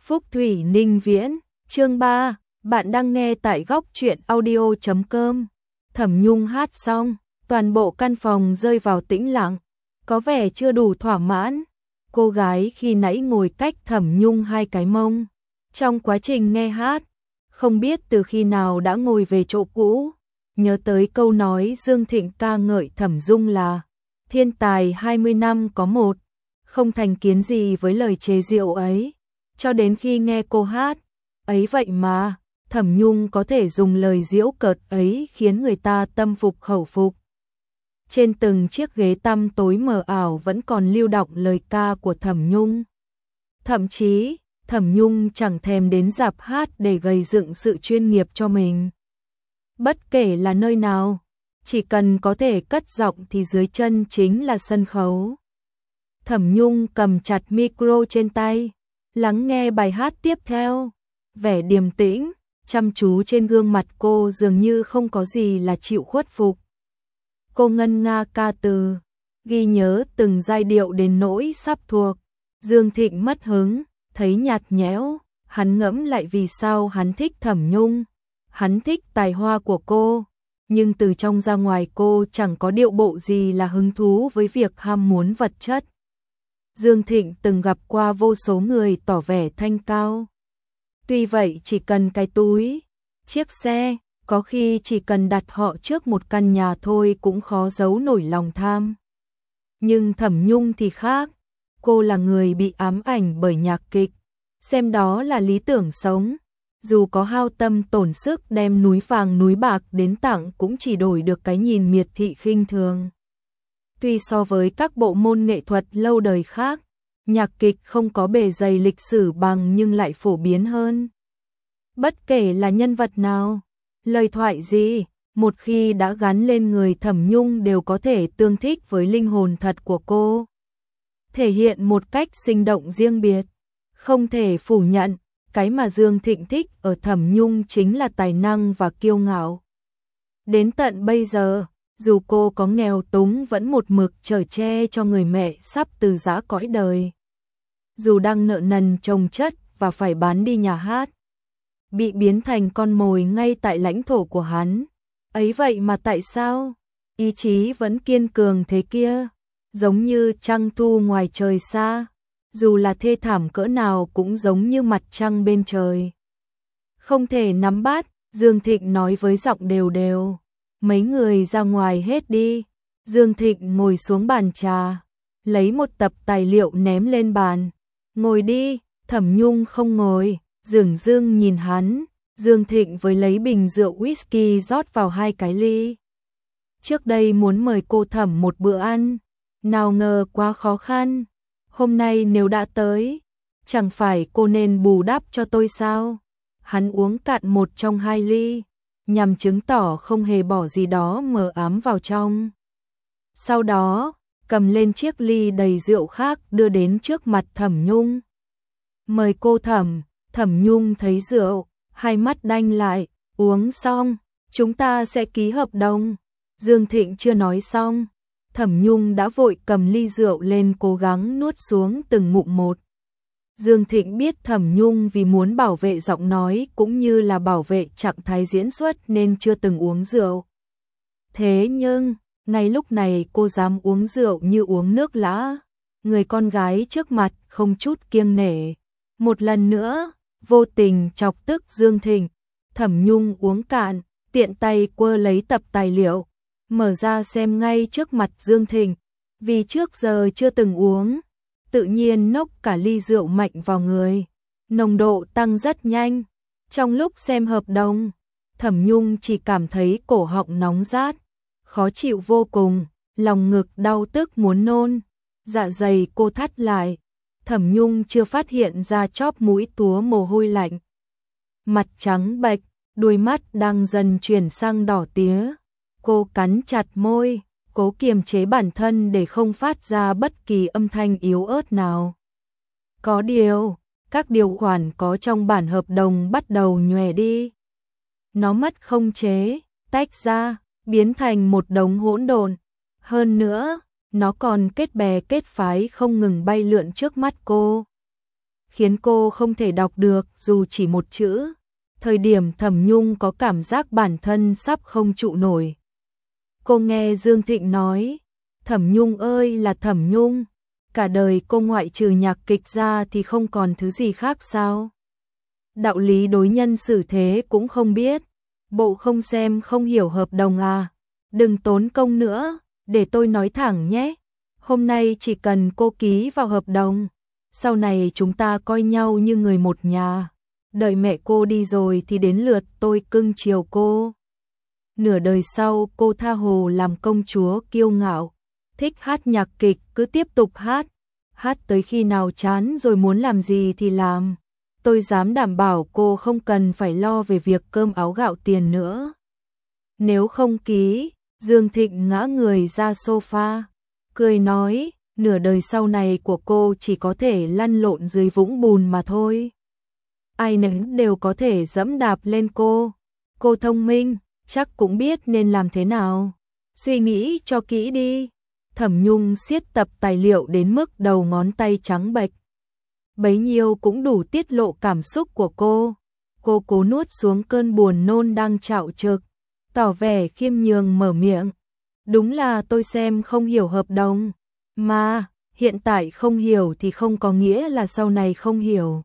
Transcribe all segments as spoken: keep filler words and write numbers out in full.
Phúc Thủy Ninh Viễn, chương ba, bạn đang nghe tại góc truyện audio chấm com. Thẩm Nhung hát xong, toàn bộ căn phòng rơi vào tĩnh lặng, có vẻ chưa đủ thỏa mãn. Cô gái khi nãy ngồi cách Thẩm Nhung hai cái mông. Trong quá trình nghe hát, không biết từ khi nào đã ngồi về chỗ cũ, nhớ tới câu nói Dương Thịnh ca ngợi Thẩm Dung là thiên tài hai mươi năm có một, không thành kiến gì với lời chế giễu ấy. Cho đến khi nghe cô hát, ấy vậy mà, Thẩm Nhung có thể dùng lời giễu cợt ấy khiến người ta tâm phục khẩu phục. Trên từng chiếc ghế tăm tối mờ ảo vẫn còn lưu đọng lời ca của Thẩm Nhung. Thậm chí, Thẩm Nhung chẳng thèm đến rạp hát để gây dựng sự chuyên nghiệp cho mình. Bất kể là nơi nào, chỉ cần có thể cất giọng thì dưới chân chính là sân khấu. Thẩm Nhung cầm chặt micro trên tay, lắng nghe bài hát tiếp theo. Vẻ điềm tĩnh, chăm chú trên gương mặt cô dường như không có gì là chịu khuất phục. Cô ngân nga ca từ, ghi nhớ từng giai điệu đến nỗi sắp thuộc. Dương Thịnh mất hứng, thấy nhạt nhẽo, hắn ngẫm lại vì sao hắn thích Thẩm Nhung. Hắn thích tài hoa của cô, nhưng từ trong ra ngoài cô chẳng có điệu bộ gì là hứng thú với việc ham muốn vật chất. Dương Thịnh từng gặp qua vô số người tỏ vẻ thanh cao. Tuy vậy chỉ cần cái túi, chiếc xe, có khi chỉ cần đặt họ trước một căn nhà thôi cũng khó giấu nổi lòng tham. Nhưng Thẩm Nhung thì khác, cô là người bị ám ảnh bởi nhạc kịch, xem đó là lý tưởng sống. Dù có hao tâm tổn sức đem núi vàng núi bạc đến tặng cũng chỉ đổi được cái nhìn miệt thị khinh thường. Tuy so với các bộ môn nghệ thuật lâu đời khác, nhạc kịch không có bề dày lịch sử bằng nhưng lại phổ biến hơn. Bất kể là nhân vật nào, lời thoại gì, một khi đã gắn lên người Thẩm Nhung đều có thể tương thích với linh hồn thật của cô. Thể hiện một cách sinh động riêng biệt, không thể phủ nhận. Cái mà Dương Thịnh thích ở Thẩm Nhung chính là tài năng và kiêu ngạo. Đến tận bây giờ, dù cô có nghèo túng vẫn một mực chở che cho người mẹ sắp từ giã cõi đời. Dù đang nợ nần chồng chất và phải bán đi nhà hát, bị biến thành con mồi ngay tại lãnh thổ của hắn. Ấy vậy mà tại sao? Ý chí vẫn kiên cường thế kia, giống như trăng thu ngoài trời xa. Dù là thê thảm cỡ nào cũng giống như mặt trăng bên trời. Không thể nắm bắt, Dương Thịnh nói với giọng đều đều. Mấy người ra ngoài hết đi. Dương Thịnh ngồi xuống bàn trà, lấy một tập tài liệu ném lên bàn. Ngồi đi. Thẩm Nhung không ngồi, dửng dưng nhìn hắn. Dương Thịnh với lấy bình rượu whisky rót vào hai cái ly. Trước đây muốn mời cô Thẩm một bữa ăn, nào ngờ quá khó khăn. Hôm nay nếu đã tới, chẳng phải cô nên bù đắp cho tôi sao? Hắn uống cạn một trong hai ly, nhằm chứng tỏ không hề bỏ gì đó mờ ám vào trong. Sau đó, cầm lên chiếc ly đầy rượu khác đưa đến trước mặt Thẩm Nhung. Mời cô Thẩm. Thẩm Nhung thấy rượu, hai mắt đanh lại, uống xong, chúng ta sẽ ký hợp đồng. Dương Thịnh chưa nói xong, Thẩm Nhung đã vội cầm ly rượu lên cố gắng nuốt xuống từng ngụm một. Dương Thịnh biết Thẩm Nhung vì muốn bảo vệ giọng nói cũng như là bảo vệ trạng thái diễn xuất nên chưa từng uống rượu. Thế nhưng, ngay lúc này cô dám uống rượu như uống nước lã. Người con gái trước mặt không chút kiêng nể. Một lần nữa, vô tình chọc tức Dương Thịnh. Thẩm Nhung uống cạn, tiện tay quơ lấy tập tài liệu. Mở ra xem ngay trước mặt Dương Thịnh, vì trước giờ chưa từng uống, tự nhiên nốc cả ly rượu mạnh vào người, nồng độ tăng rất nhanh. Trong lúc xem hợp đồng, Thẩm Nhung chỉ cảm thấy cổ họng nóng rát, khó chịu vô cùng, lòng ngực đau tức muốn nôn, dạ dày cô thắt lại. Thẩm Nhung chưa phát hiện ra chóp mũi túa mồ hôi lạnh, mặt trắng bệch, đôi mắt đang dần chuyển sang đỏ tía. Cô cắn chặt môi, cố kiềm chế bản thân để không phát ra bất kỳ âm thanh yếu ớt nào. Có điều, các điều khoản có trong bản hợp đồng bắt đầu nhòe đi. Nó mất không chế, tách ra, biến thành một đống hỗn độn. Hơn nữa, nó còn kết bè kết phái không ngừng bay lượn trước mắt cô. khiến cô không thể đọc được dù chỉ một chữ. Thời điểm Thẩm Nhung có cảm giác bản thân sắp không trụ nổi. Cô nghe Dương Thịnh nói, Thẩm Nhung ơi là Thẩm Nhung, cả đời cô ngoại trừ nhạc kịch ra thì không còn thứ gì khác sao? Đạo lý đối nhân xử thế cũng không biết, bộ không xem không hiểu hợp đồng à? Đừng tốn công nữa, để tôi nói thẳng nhé. Hôm nay chỉ cần cô ký vào hợp đồng, sau này chúng ta coi nhau như người một nhà. Đợi mẹ cô đi rồi thì đến lượt tôi cưng chiều cô. Nửa đời sau cô tha hồ làm công chúa kiêu ngạo, thích hát nhạc kịch cứ tiếp tục hát, hát tới khi nào chán rồi muốn làm gì thì làm. Tôi dám đảm bảo cô không cần phải lo về việc cơm áo gạo tiền nữa. Nếu không ký, Dương Thịnh ngã người ra sofa, cười nói, nửa đời sau này của cô chỉ có thể lăn lộn dưới vũng bùn mà thôi. Ai nấy đều có thể dẫm đạp lên cô. Cô thông minh, chắc cũng biết nên làm thế nào. Suy nghĩ cho kỹ đi. Thẩm Nhung siết tập tài liệu đến mức đầu ngón tay trắng bệch. Bấy nhiêu cũng đủ tiết lộ cảm xúc của cô. Cô cố nuốt xuống cơn buồn nôn đang trạo trực, tỏ vẻ khiêm nhường mở miệng. Đúng là tôi xem không hiểu hợp đồng, mà hiện tại không hiểu thì không có nghĩa là sau này không hiểu.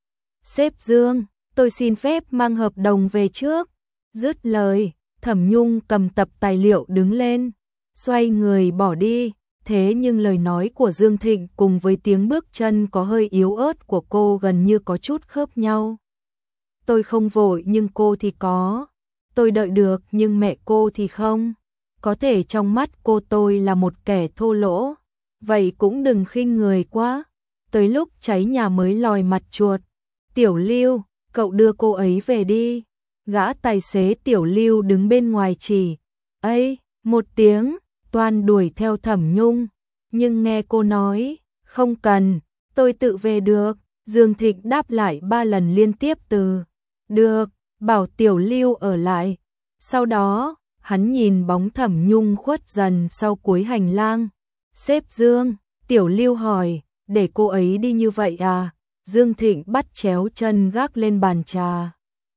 Sếp Dương, tôi xin phép mang hợp đồng về trước. Dứt lời, Thẩm Nhung cầm tập tài liệu đứng lên, xoay người bỏ đi. Thế nhưng lời nói của Dương Thịnh cùng với tiếng bước chân có hơi yếu ớt của cô gần như có chút khớp nhau. Tôi không vội nhưng cô thì có. Tôi đợi được nhưng mẹ cô thì không. Có thể trong mắt cô tôi là một kẻ thô lỗ. Vậy cũng đừng khinh người quá. Tới lúc cháy nhà mới lòi mặt chuột. Tiểu Lưu, cậu đưa cô ấy về đi. Gã tài xế Tiểu Lưu đứng bên ngoài chỉ. Ây, một tiếng, toan đuổi theo Thẩm Nhung. Nhưng nghe cô nói, không cần, tôi tự về được. Dương Thịnh đáp lại ba lần liên tiếp từ được, bảo Tiểu Lưu ở lại. Sau đó, hắn nhìn bóng Thẩm Nhung khuất dần sau cuối hành lang. Sếp Dương, Tiểu Lưu hỏi, để cô ấy đi như vậy à? Dương Thịnh bắt chéo chân gác lên bàn trà.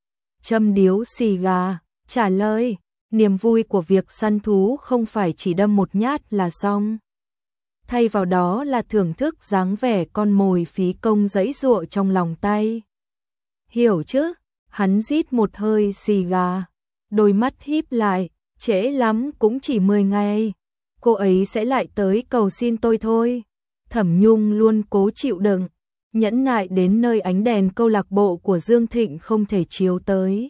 Châm điếu xì gà, trả lời, niềm vui của việc săn thú không phải chỉ đâm một nhát là xong. Thay vào đó là thưởng thức dáng vẻ con mồi phí công giãy giụa trong lòng tay. Hiểu chứ? Hắn rít một hơi xì gà, đôi mắt híp lại, trễ lắm cũng chỉ mười ngày. Cô ấy sẽ lại tới cầu xin tôi thôi. Thẩm Nhung luôn cố chịu đựng, nhẫn nại đến nơi ánh đèn câu lạc bộ của Dương Thịnh không thể chiếu tới.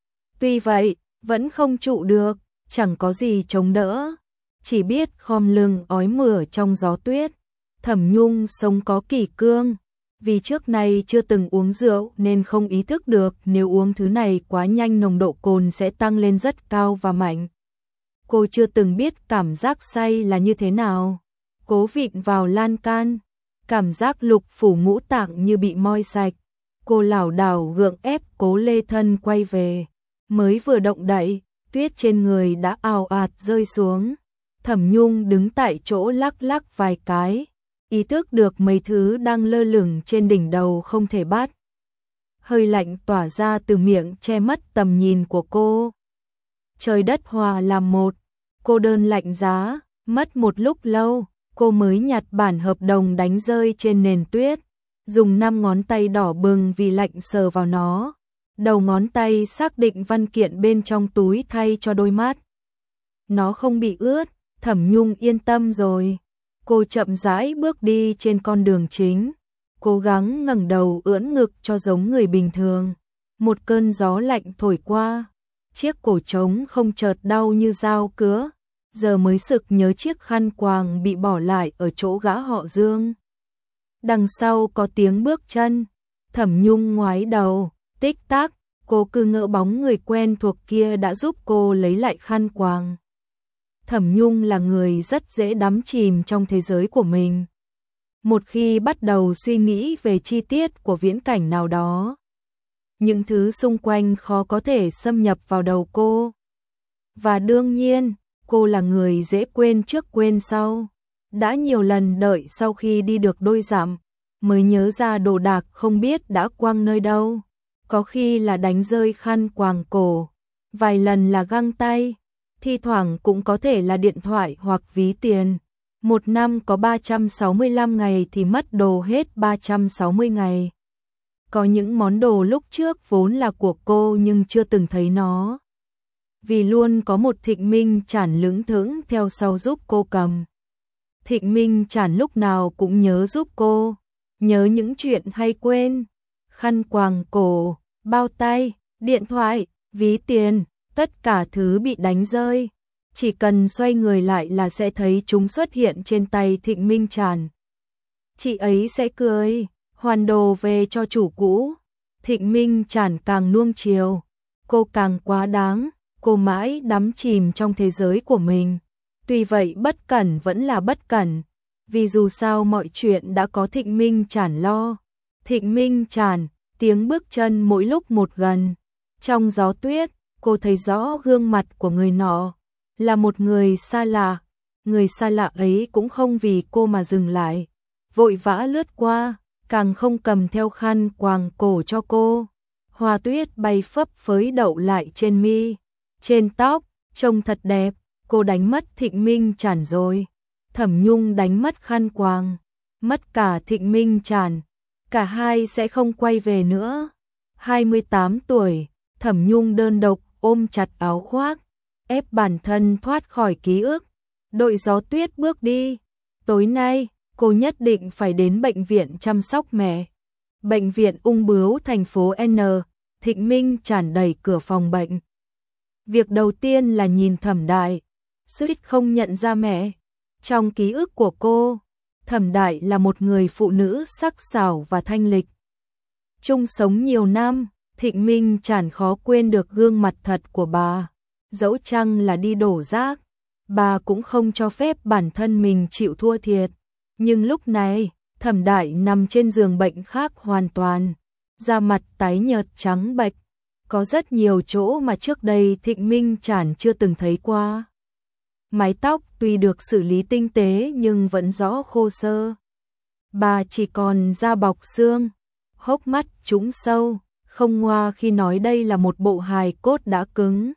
Tuy vậy, vẫn không trụ được, chẳng có gì chống đỡ, chỉ biết khom lưng ói mửa trong gió tuyết. Thẩm Nhung sống có kỷ cương, vì trước nay chưa từng uống rượu nên không ý thức được nếu uống thứ này quá nhanh nồng độ cồn sẽ tăng lên rất cao và mạnh. Cô chưa từng biết cảm giác say là như thế nào. Cố vịn vào lan can, cảm giác lục phủ ngũ tạng như bị moi sạch. Cô lảo đảo gượng ép cố lê thân quay về. Mới vừa động đậy, tuyết trên người đã ào ạt rơi xuống. Thẩm Nhung đứng tại chỗ lắc lắc vài cái, ý thức được mấy thứ đang lơ lửng trên đỉnh đầu không thể bắt. Hơi lạnh tỏa ra từ miệng che mất tầm nhìn của cô. Trời đất hòa làm một, cô đơn lạnh giá, mất một lúc lâu, cô mới nhặt bản hợp đồng đánh rơi trên nền tuyết, dùng năm ngón tay đỏ bừng vì lạnh sờ vào nó. Đầu ngón tay xác định văn kiện bên trong túi thay cho đôi mắt. Nó không bị ướt, Thẩm Nhung yên tâm rồi. Cô chậm rãi bước đi trên con đường chính, cố gắng ngẩng đầu ưỡn ngực cho giống người bình thường. Một cơn gió lạnh thổi qua, chiếc cổ trống không chợt đau như dao cứa, giờ mới sực nhớ chiếc khăn quàng bị bỏ lại ở chỗ gã họ Dương. Đằng sau có tiếng bước chân, Thẩm Nhung ngoái đầu, tích tắc, cô cứ ngỡ bóng người quen thuộc kia đã giúp cô lấy lại khăn quàng. Thẩm Nhung là người rất dễ đắm chìm trong thế giới của mình. Một khi bắt đầu suy nghĩ về chi tiết của viễn cảnh nào đó, những thứ xung quanh khó có thể xâm nhập vào đầu cô. Và đương nhiên, cô là người dễ quên trước quên sau. Đã nhiều lần đợi sau khi đi được đôi dặm, mới nhớ ra đồ đạc không biết đã quăng nơi đâu. Có khi là đánh rơi khăn quàng cổ, vài lần là găng tay, thi thoảng cũng có thể là điện thoại hoặc ví tiền. Một năm có ba trăm sáu mươi lăm ngày thì mất đồ hết ba trăm sáu mươi ngày. Có những món đồ lúc trước vốn là của cô nhưng chưa từng thấy nó. Vì luôn có một Thịnh Minh Trản lững thững theo sau giúp cô cầm. Thịnh Minh Trản lúc nào cũng nhớ giúp cô, nhớ những chuyện hay quên. Khăn quàng cổ, bao tay, điện thoại, ví tiền, tất cả thứ bị đánh rơi. Chỉ cần xoay người lại là sẽ thấy chúng xuất hiện trên tay Thịnh Minh Trản. Chị ấy sẽ cười, hoàn đồ về cho chủ cũ. Thịnh Minh Trản càng nuông chiều, cô càng quá đáng, cô mãi đắm chìm trong thế giới của mình. Tuy vậy bất cẩn vẫn là bất cẩn, vì dù sao mọi chuyện đã có Thịnh Minh Trản lo. Thịnh Minh Trản, tiếng bước chân mỗi lúc một gần. Trong gió tuyết, cô thấy rõ gương mặt của người nọ, là một người xa lạ. Người xa lạ ấy cũng không vì cô mà dừng lại, vội vã lướt qua, càng không cầm theo khăn quàng cổ cho cô. Hoa tuyết bay phấp phới đậu lại trên mi, trên tóc, trông thật đẹp. Cô đánh mất Thịnh Minh Trản rồi. Thẩm Nhung đánh mất khăn quàng, mất cả Thịnh Minh Trản. Cả hai sẽ không quay về nữa. hai mươi tám tuổi, Thẩm Nhung đơn độc ôm chặt áo khoác, ép bản thân thoát khỏi ký ức. Đội gió tuyết bước đi. Tối nay, cô nhất định phải đến bệnh viện chăm sóc mẹ. Bệnh viện ung bướu thành phố N. Thịnh Minh Trản đẩy cửa phòng bệnh. Việc đầu tiên là nhìn Thẩm Đại, suýt không nhận ra mẹ. Trong ký ức của cô, Thẩm Đại là một người phụ nữ sắc sảo và thanh lịch. Chung sống nhiều năm, Thịnh Minh Trản khó quên được gương mặt thật của bà. Dẫu chăng là đi đổ rác, bà cũng không cho phép bản thân mình chịu thua thiệt. Nhưng lúc này, Thẩm Đại nằm trên giường bệnh khác hoàn toàn, da mặt tái nhợt trắng bệch. Có rất nhiều chỗ mà trước đây Thịnh Minh Trản chưa từng thấy qua. Mái tóc tuy được xử lý tinh tế nhưng vẫn rõ khô xơ. Bà chỉ còn da bọc xương, hốc mắt trũng sâu, không ngoa khi nói đây là một bộ hài cốt đã cứng.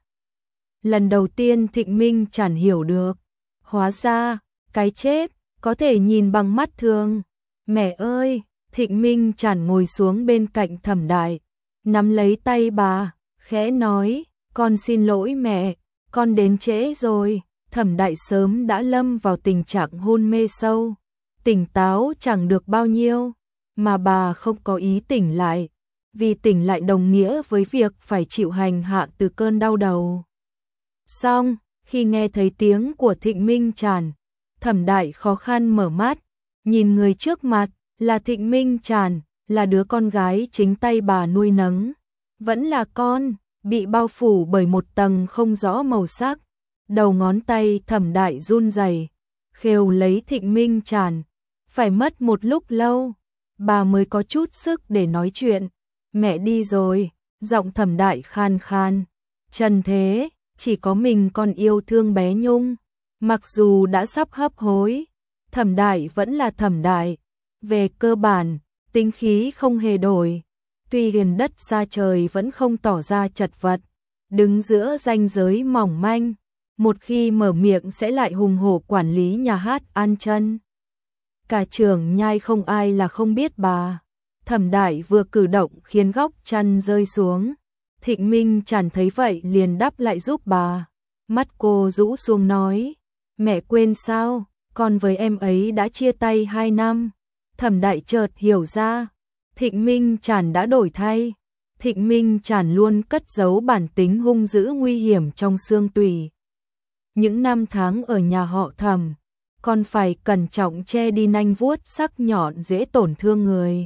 Lần đầu tiên Thịnh Minh Trản hiểu được, hóa ra, cái chết, có thể nhìn bằng mắt thường. Mẹ ơi, Thịnh Minh Trản ngồi xuống bên cạnh Thẩm Đại, nắm lấy tay bà, khẽ nói, con xin lỗi mẹ, con đến trễ rồi. Thẩm Đại sớm đã lâm vào tình trạng hôn mê sâu, tỉnh táo chẳng được bao nhiêu, mà bà không có ý tỉnh lại, vì tỉnh lại đồng nghĩa với việc phải chịu hành hạ từ cơn đau đầu. Xong, khi nghe thấy tiếng của Thịnh Minh Trản, Thẩm Đại khó khăn mở mắt, nhìn người trước mặt, là Thịnh Minh Trản, là đứa con gái chính tay bà nuôi nấng. Vẫn là con, bị bao phủ bởi một tầng không rõ màu sắc. Đầu ngón tay Thẩm Đại run rẩy, khều lấy Thịnh Minh Trản. Phải mất một lúc lâu, bà mới có chút sức để nói chuyện. Mẹ đi rồi, giọng Thẩm Đại khan khan. Trần thế, chỉ có mình con yêu thương bé Nhung. Mặc dù đã sắp hấp hối, Thẩm Đại vẫn là Thẩm Đại. Về cơ bản, tính khí không hề đổi. Tuy gần đất xa trời vẫn không tỏ ra chật vật, đứng giữa ranh giới mỏng manh. Một khi mở miệng sẽ lại hùng hổ quản lý nhà hát An Chân. Cả trường nhai không ai là không biết bà. Thẩm Đại vừa cử động khiến góc chăn rơi xuống. Thịnh Minh Trản thấy vậy liền đắp lại giúp bà. Mắt cô rũ xuống nói, mẹ quên sao, con với em ấy đã chia tay hai năm. Thẩm Đại chợt hiểu ra, Thịnh Minh Trản đã đổi thay. Thịnh Minh Trản luôn cất giấu bản tính hung dữ nguy hiểm trong xương tủy. Những năm tháng ở nhà họ Thẩm, con phải cẩn trọng che đi nanh vuốt sắc nhọn dễ tổn thương người.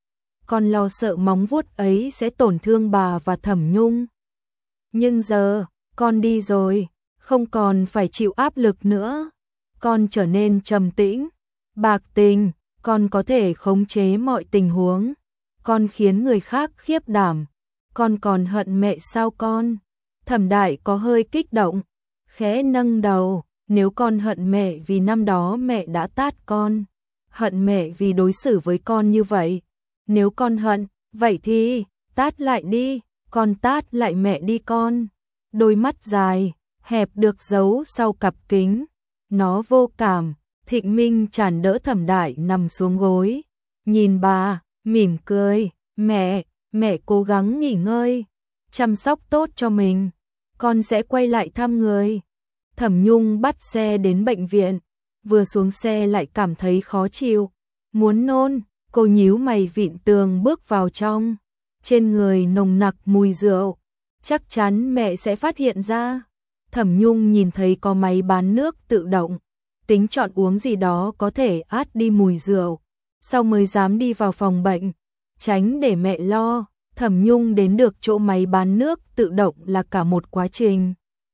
Con lo sợ móng vuốt ấy sẽ tổn thương bà và Thẩm Nhung. Nhưng giờ, con đi rồi, không còn phải chịu áp lực nữa. Con trở nên trầm tĩnh, bạc tình, con có thể khống chế mọi tình huống. Con khiến người khác khiếp đảm. Con còn hận mẹ sao con? Thẩm Đại có hơi kích động, khẽ nâng đầu, nếu con hận mẹ vì năm đó mẹ đã tát con, hận mẹ vì đối xử với con như vậy. Nếu con hận, vậy thì tát lại đi, con tát lại mẹ đi con. Đôi mắt dài, hẹp được giấu sau cặp kính. Nó vô cảm. Thịnh Minh Tràn đỡ Thẩm Đại nằm xuống gối. Nhìn bà, mỉm cười. Mẹ, mẹ cố gắng nghỉ ngơi. Chăm sóc tốt cho mình. Con sẽ quay lại thăm người. Thẩm Nhung bắt xe đến bệnh viện. Vừa xuống xe lại cảm thấy khó chịu. Muốn nôn, cô nhíu mày vịn tường bước vào trong. Trên người nồng nặc mùi rượu. Chắc chắn mẹ sẽ phát hiện ra. Thẩm Nhung nhìn thấy có máy bán nước tự động. Tính chọn uống gì đó có thể át đi mùi rượu. Sau mới dám đi vào phòng bệnh. Tránh để mẹ lo. Thẩm Nhung đến được chỗ máy bán nước tự động là cả một quá trình.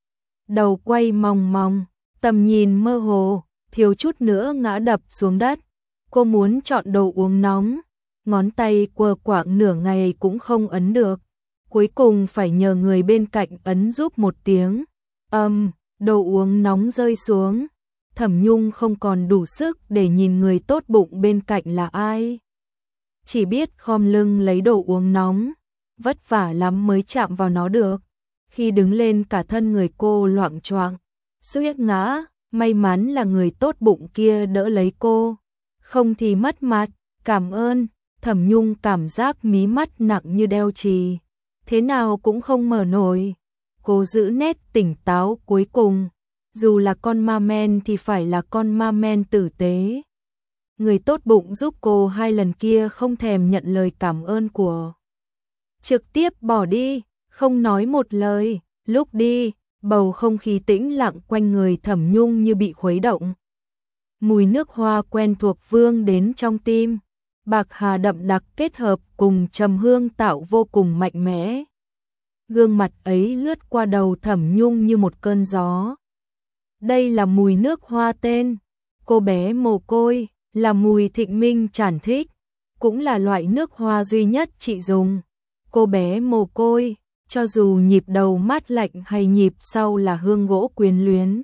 Đầu quay mòng mòng, tầm nhìn mơ hồ, thiếu chút nữa ngã đập xuống đất. Cô muốn chọn đồ uống nóng, ngón tay quơ quạng nửa ngày cũng không ấn được. Cuối cùng phải nhờ người bên cạnh ấn giúp một tiếng. Âm, đồ uống nóng rơi xuống. Thẩm Nhung không còn đủ sức để nhìn người tốt bụng bên cạnh là ai. Chỉ biết khom lưng lấy đồ uống nóng, vất vả lắm mới chạm vào nó được. Khi đứng lên cả thân người cô loạng choạng, suýt ngã, may mắn là người tốt bụng kia đỡ lấy cô. Không thì mất mặt, cảm ơn. Thẩm Nhung cảm giác mí mắt nặng như đeo chì, thế nào cũng không mở nổi. Cô giữ nét tỉnh táo cuối cùng, dù là con ma men thì phải là con ma men tử tế. Người tốt bụng giúp cô hai lần kia không thèm nhận lời cảm ơn của. Trực tiếp bỏ đi, không nói một lời. Lúc đi, bầu không khí tĩnh lặng quanh người Thẩm Nhung như bị khuấy động. Mùi nước hoa quen thuộc vương đến trong tim. Bạc hà đậm đặc kết hợp cùng trầm hương tạo vô cùng mạnh mẽ. Gương mặt ấy lướt qua đầu Thẩm Nhung như một cơn gió. Đây là mùi nước hoa tên cô bé mồ côi, là mùi Thịnh Minh Tràn thích, cũng là loại nước hoa duy nhất chị dùng. Cô bé mồ côi, cho dù nhịp đầu mát lạnh hay nhịp sau là hương gỗ quyến luyến.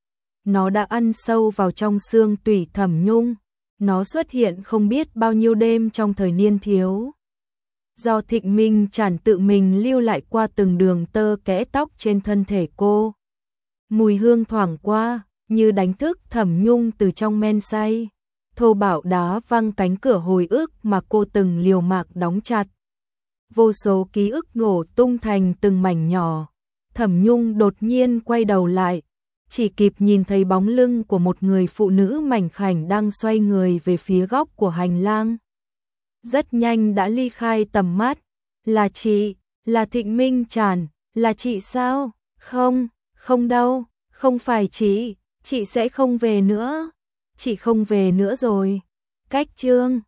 Nó đã ăn sâu vào trong xương tủy Thẩm Nhung. Nó xuất hiện không biết bao nhiêu đêm trong thời niên thiếu. Do Thịnh Minh Tràn tự mình lưu lại qua từng đường tơ kẽ tóc trên thân thể cô. Mùi hương thoảng qua, như đánh thức Thẩm Nhung từ trong men say. Thô bạo đá văng cánh cửa hồi ức mà cô từng liều mạng đóng chặt. Vô số ký ức nổ tung thành từng mảnh nhỏ. Thẩm Nhung đột nhiên quay đầu lại, chỉ kịp nhìn thấy bóng lưng của một người phụ nữ mảnh khảnh đang xoay người về phía góc của hành lang. Rất nhanh đã ly khai tầm mắt. Là chị, là Thịnh Minh Tràn, là chị sao? Không, không đâu, không phải chị, chị sẽ không về nữa. Chị không về nữa rồi. Cách chương